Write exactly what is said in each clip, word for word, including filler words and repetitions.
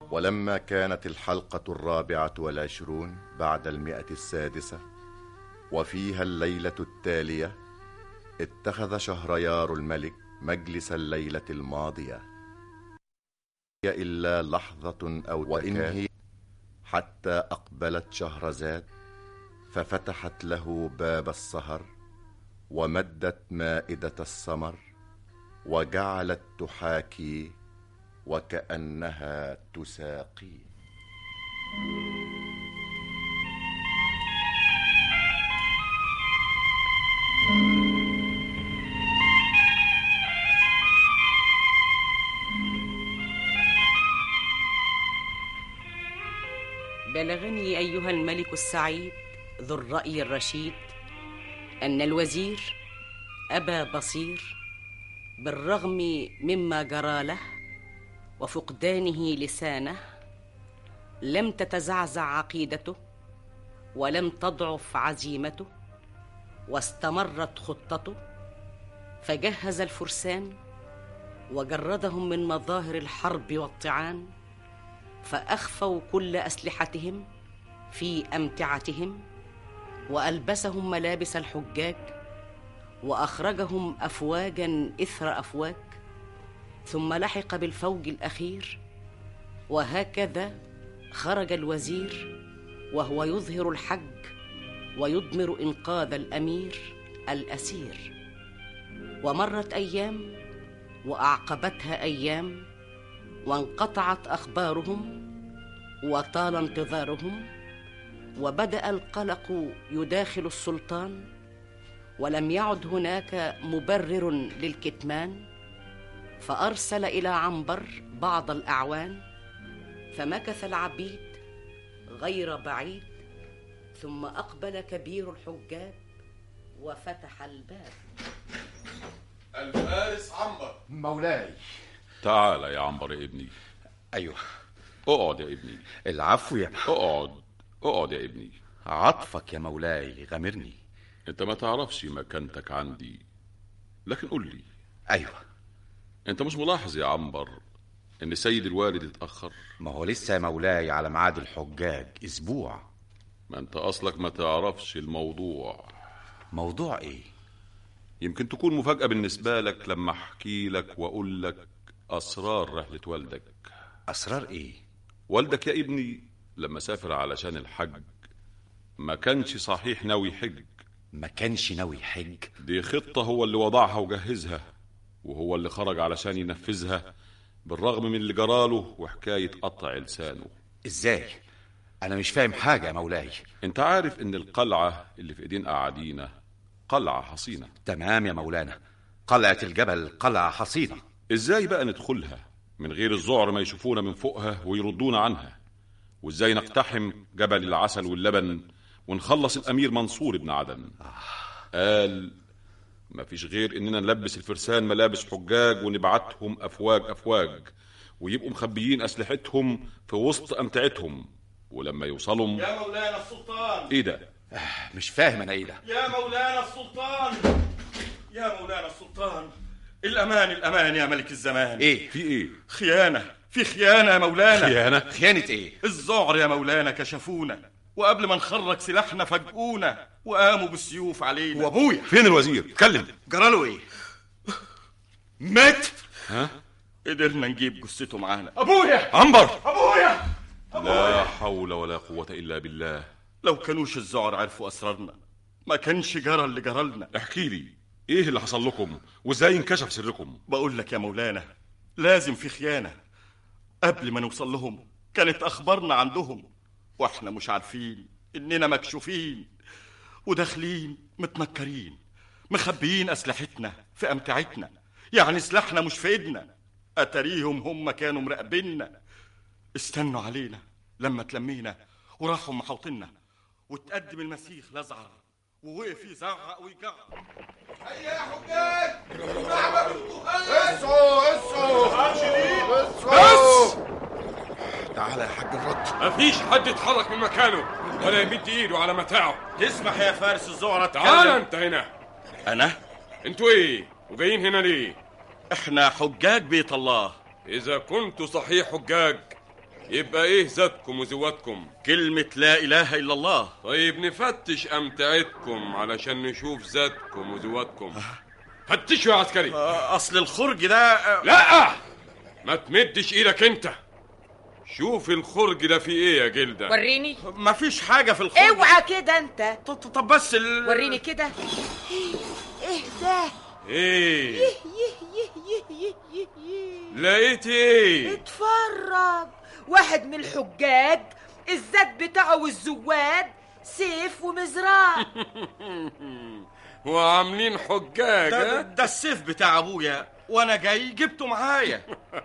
ولما كانت الحلقة الرابعة والعشرون بعد المئة السادسة وفيها الليلة التالية، اتخذ شهريار الملك مجلس الليلة الماضية إلا لحظة أو وإن هي حتى أقبلت شهرزاد ففتحت له باب السهر ومدت مائدة السمر وجعلت تحاكي وكأنها تساقي. بلغني أيها الملك السعيد ذو الرأي الرشيد أن الوزير أبا بصير بالرغم مما جرى له وفقدانه لسانه لم تتزعزع عقيدته ولم تضعف عزيمته، واستمرت خطته، فجهز الفرسان وجردهم من مظاهر الحرب والطعان، فأخفوا كل أسلحتهم في أمتعتهم، وألبسهم ملابس الحجاج، وأخرجهم أفواجا إثر أفواج، ثم لحق بالفوج الأخير. وهكذا خرج الوزير وهو يظهر الحج ويضمر إنقاذ الأمير الأسير. ومرت أيام وأعقبتها أيام، وانقطعت أخبارهم وطال انتظارهم، وبدأ القلق يداخل السلطان، ولم يعد هناك مبرر للكتمان، فأرسل إلى عنبر بعض الأعوان، فمكث العبيد غير بعيد، ثم أقبل كبير الحجاج وفتح الباب. الفارس عنبر. مولاي. تعال يا عنبر يا ابني. أيوه. اقعد يا ابني. العفو يا اقعد اقعد يا ابني. عطفك يا مولاي غامرني. انت ما تعرفش مكانتك عندي، لكن قل لي. أيوه. انت مش ملاحظ يا عنبر ان السيد الوالد اتأخر؟ ما هو لسه يا مولاي على ميعاد الحجاج اسبوع. ما انت اصلك ما تعرفش الموضوع. موضوع ايه؟ يمكن تكون مفاجأة بالنسبة لك لما احكي لك واقول لك اسرار رحلة والدك. اسرار ايه؟ والدك يا ابني لما سافر علشان الحج ما كانش صحيح ناوي يحج. ما كانش ناوي يحج؟ دي خطة هو اللي وضعها وجهزها، وهو اللي خرج علشان ينفذها بالرغم من اللي جراله وحكاية قطع لسانه. ازاي؟ انا مش فاهم حاجة يا مولاي. انت عارف ان القلعة اللي في ايدين قاعدينا قلعة حصينة. تمام يا مولانا، قلعة الجبل قلعة حصينة. ازاي بقى ندخلها من غير الذعر ما يشوفونا من فوقها ويردونا عنها؟ وازاي نقتحم جبل العسل واللبن ونخلص الامير منصور بن عدن؟ قال ما فيش غير اننا نلبس الفرسان ملابس حجاج ونبعتهم افواج افواج ويبقوا مخبيين اسلحتهم في وسط امتعتهم، ولما يوصلوا يا مولانا السلطان. ايه ده؟ مش فاهم انا ايه ده. يا مولانا السلطان، يا مولانا السلطان، الامان الامان يا ملك الزمان. ايه في ايه؟ خيانة، في خيانة يا مولانا. خيانة؟ خيانة ايه؟ الذعر يا مولانا كشفونا، وقبل ما نخرج سلاحنا فاجئونا وقاموا بالسيوف علينا. وابويا فين الوزير؟ اتكلم. جراله ايه؟ مات؟ ها؟ قدرنا نجيب جثته معانا. ابويا. عنبر. ابويا. لا حول ولا قوة الا بالله. لو كانوش الذعر عرفوا اسرارنا ما كانش جرى اللي جرالنا. احكي لي ايه اللي حصل لكم وازاي انكشف سركم؟ بقول لك يا مولانا لازم في خيانة. قبل ما نوصل لهم كانت اخبارنا عندهم واحنا مش عارفين اننا مكشوفين وداخلين متنكرين مخبيين اسلحتنا في امتعتنا، يعني سلاحنا مش في ايدنا. اتاريهم هم كانوا مراقبيننا، استنوا علينا لما تلمينا وراحوا محوطنا، وتقدم المسيخ لزعر ووقف يزعق ويجعر. هيا يا حجاج نعمة القرآن. اسعوا اسعوا بس تعالى يا حاج الرد. مفيش حد يتحرك من مكانه ولا يمد ايده على متاعه. تسمح يا فارس الزعرة تتكلم؟ تعال انت هنا. انا؟ انتوا ايه وجايين هنا ليه؟ احنا حجاج بيت الله. اذا كنتوا صحيح حجاج يبقى ايه ذاتكم وزواتكم؟ كلمة لا إله إلا الله. طيب نفتش أمتعتكم علشان نشوف ذاتكم وزواتكم. فتشوا يا عسكري. أصل الخرج ده. لا، ما تمدش إيدك أنت. شوف الخرج ده فيه إيه يا جلدة. وريني. مفيش حاجة في الخرج. اوعى كده أنت. طب بس ال... وريني كده. إيه ده؟ إيه؟ يه يه يه يه يه يه. لقيت إيه؟ اتفرج، واحد من الحجاج الزاد بتاعه والزواد سيف ومزرعة. وعاملين حجاج. ده, ده السيف بتاع أبويا وأنا جاي جبته معايا.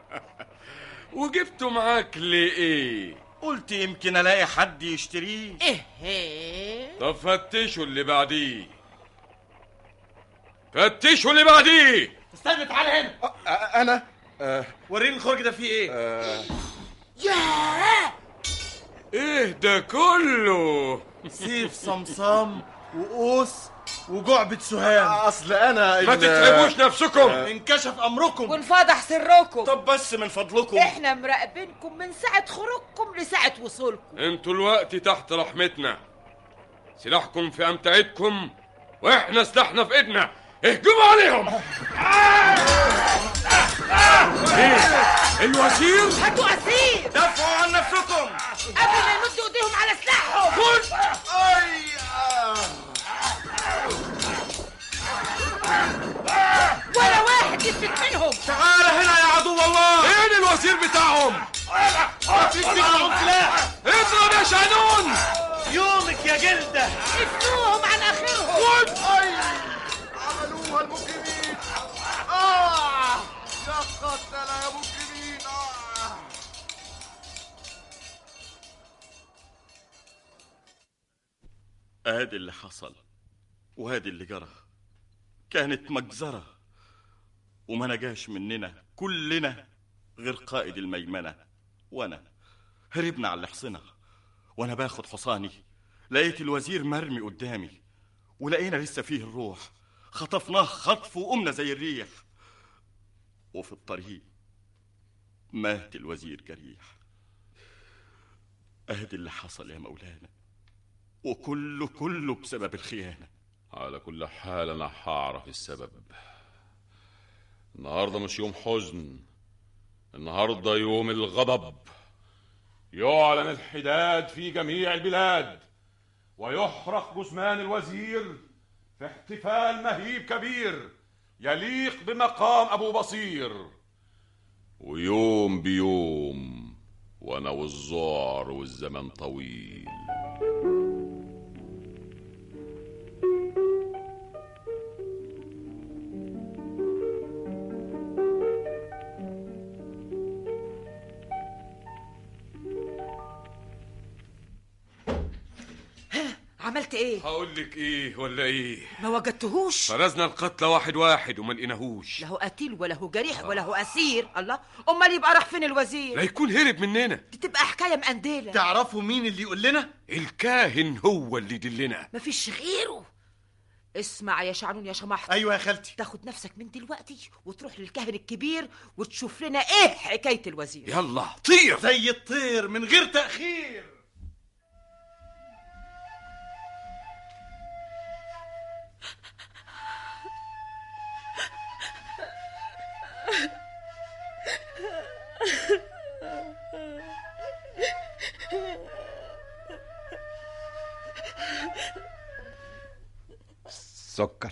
وجبته معاك لإيه؟ قلت يمكن ألاقي حد يشتريه. إيه؟ طب فتشوا اللي بعديه. فتشوا اللي بعديه. استنى، تعالى هنا. أه أنا أه وريني الخرج ده فيه إيه. أه ياه، إيه ده كله؟ سيف صمصام وقوس وجعبة سهام. أصل أنا ما تتعبوش نفسكم. انكشف أمركم وانفضح سركم. طب بس من فضلكم، احنا مراقبينكم من ساعة خروجكم لساعة وصولكم. انتوا الوقت تحت رحمتنا. سلاحكم في أمتعتكم واحنا سلاحنا في ايدنا. اهجموا عليهم. ايه الوزير؟ هاتوا أسير دافعوا عن نفسكم قبل ما يمدوا ايديهم على سلاحهم. خد. ولا واحد يفلت منهم. تعال هنا يا عدو الله. فين الوزير بتاعهم؟ اضرب يا شعنون. يومك يا جلدة. افنوهم عن اخرهم. خد. عملوها المجرمين. آه يا قتلة يا مجرمين. آه ادي اللي حصل وادي اللي جرى. كانت مجزرة وما نجاش مننا كلنا غير قائد الميمنة وانا. هربنا على الحصنة وانا باخد حصاني لقيت الوزير مرمي قدامي، ولقينا لسه فيه الروح. خطفناه خطف وقمنا زي الريح، وفي الطريق مات الوزير جريح. ادي اللي حصل يا مولانا، وكله كله بسبب الخيانة. على كل حال أنا هعرف السبب. النهاردة مش يوم حزن، النهاردة يوم الغضب. يعلن الحداد في جميع البلاد، ويحرق جثمان الوزير في احتفال مهيب كبير يليق بمقام أبو بصير. ويوم بيوم وأنا والذعر والزمن طويل. عملت ايه؟ هقول لك ايه ولا ايه؟ ما وجدتهوش. فرزنا القتلى واحد واحد وما لقيناهوش. له قتيل ولا هو جريح ولا هو اسير. الله، امال يبقى راح فين الوزير؟ لا يكون هرب مننا. دي تبقى حكايه مقندله. تعرفوا مين اللي يقول لنا؟ الكاهن هو اللي يدلنا. مفيش غيره. اسمع يا شعنون يا شمحت. ايوه يا خالتي. تاخد نفسك من دلوقتي وتروح للكاهن الكبير وتشوف لنا ايه حكايه الوزير. يلا طير زي الطير من غير تأخير. سكر.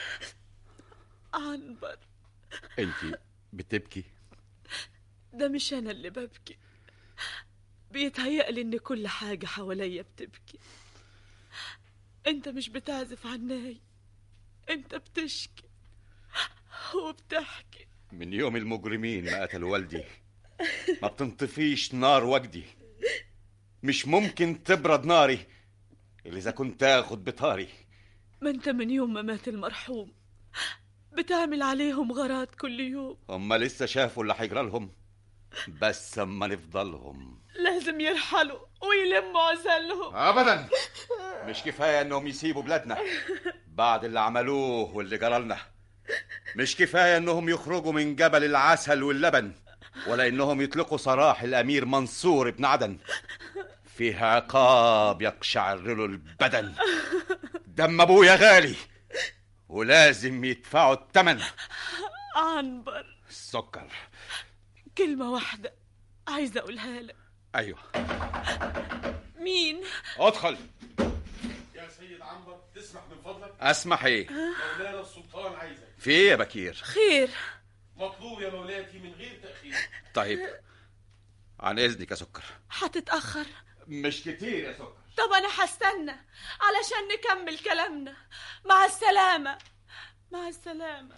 عنبر، انتي بتبكي؟ ده مش انا اللي ببكي، بيتهيألي ان كل حاجة حواليا بتبكي. انت مش بتعزف عناي، انت بتشكي وبتحكي. من يوم المجرمين ما قتلوا والدي ما بتنطفيش نار وجدي. مش ممكن تبرد ناري اللي اذا كنت اخد بطاري. ما انت من يوم ما مات المرحوم بتعمل عليهم غارات كل يوم. هم لسه شافوا اللي هيجرى لهم، بس اما نفضلهم لازم يرحلوا ويلموا عزلهم. ابدا مش كفايه انهم يسيبوا بلادنا بعد اللي عملوه واللي جرى لنا. مش كفايه انهم يخرجوا من جبل العسل واللبن ولا إنهم يطلقوا سراح الأمير منصور بن عدن. فيها عقاب يقشعر له البدن. دم أبويا غالي ولازم يدفعوا الثمن. عنبر، السكر. كلمة واحدة عايزة أقولها لك. أيوه. مين؟ ادخل. يا سيد عنبر، تسمح من فضلك؟ أسمح إيه؟ مولانا السلطان عايزك. في إيه يا بكير؟ خير. مطلوب يا مولاتي من غير تأخير. طيب، عن إذنك يا سكر. هتتأخر؟ مش كتير يا سكر. طب أنا هستنى علشان نكمل كلامنا. مع السلامة. مع السلامة.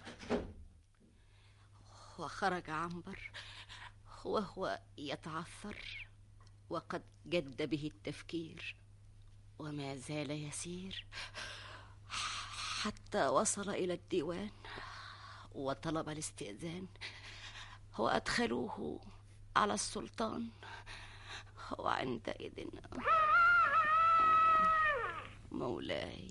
وخرج عنبر وهو يتعثر، وقد جد به التفكير، وما زال يسير حتى وصل إلى الديوان وطلب الاستئذان، وأدخلوه على السلطان. وعندئذ مولاي.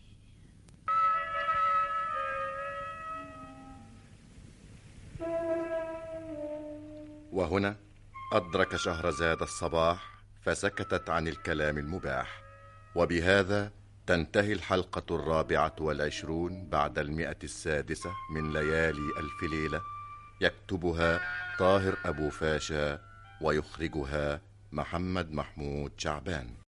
وهنا أدرك شهرزاد الصباح فسكتت عن الكلام المباح. وبهذا تنتهي الحلقة الرابعة والعشرون بعد المئة السادسة من ليالي ألف ليلة. يكتبها طاهر أبو فاشا ويخرجها محمد محمود شعبان.